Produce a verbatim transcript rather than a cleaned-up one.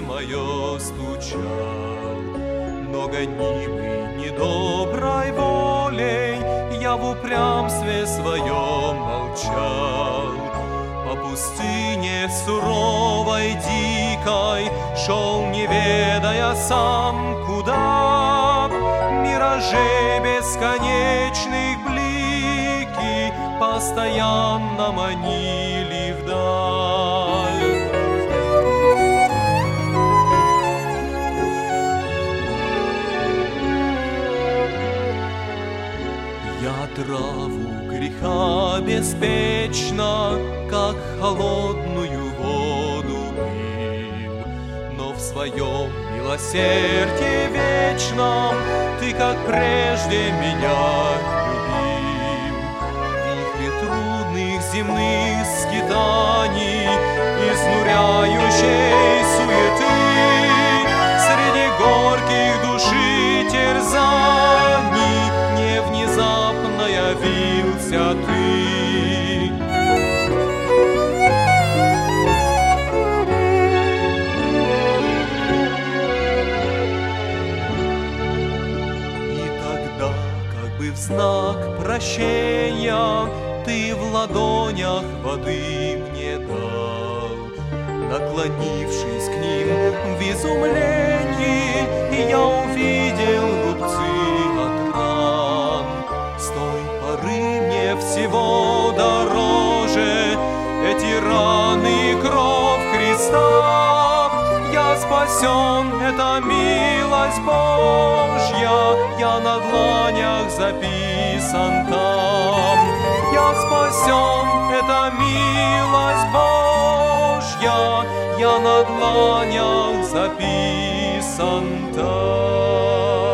мое стучал. Но гонимый недоброй волей я в упрямстве своем молчал. По пустыне суровой, дикой шел, не ведая сам куда. Миражей бесконечных блики постоянно манили вдаль. Я траву греха беспечно, как холодную воду пил, но в своем милосердии вечном ты, как прежде, меня любил. В вихре трудных земных скитаний, изнуряющей суеты, среди горьких души терзаний не внезапно явился ты. В знак прощения ты в ладонях воды мне дал. Наклонившись к ним в изумлении, я увидел рубцы от ран. С той поры мне всего дороже эти раны и кровь Христа. Я спасен, это милость Божья, я на дланях записан там. Я спасен, это милость Божья, я на дланях записан там.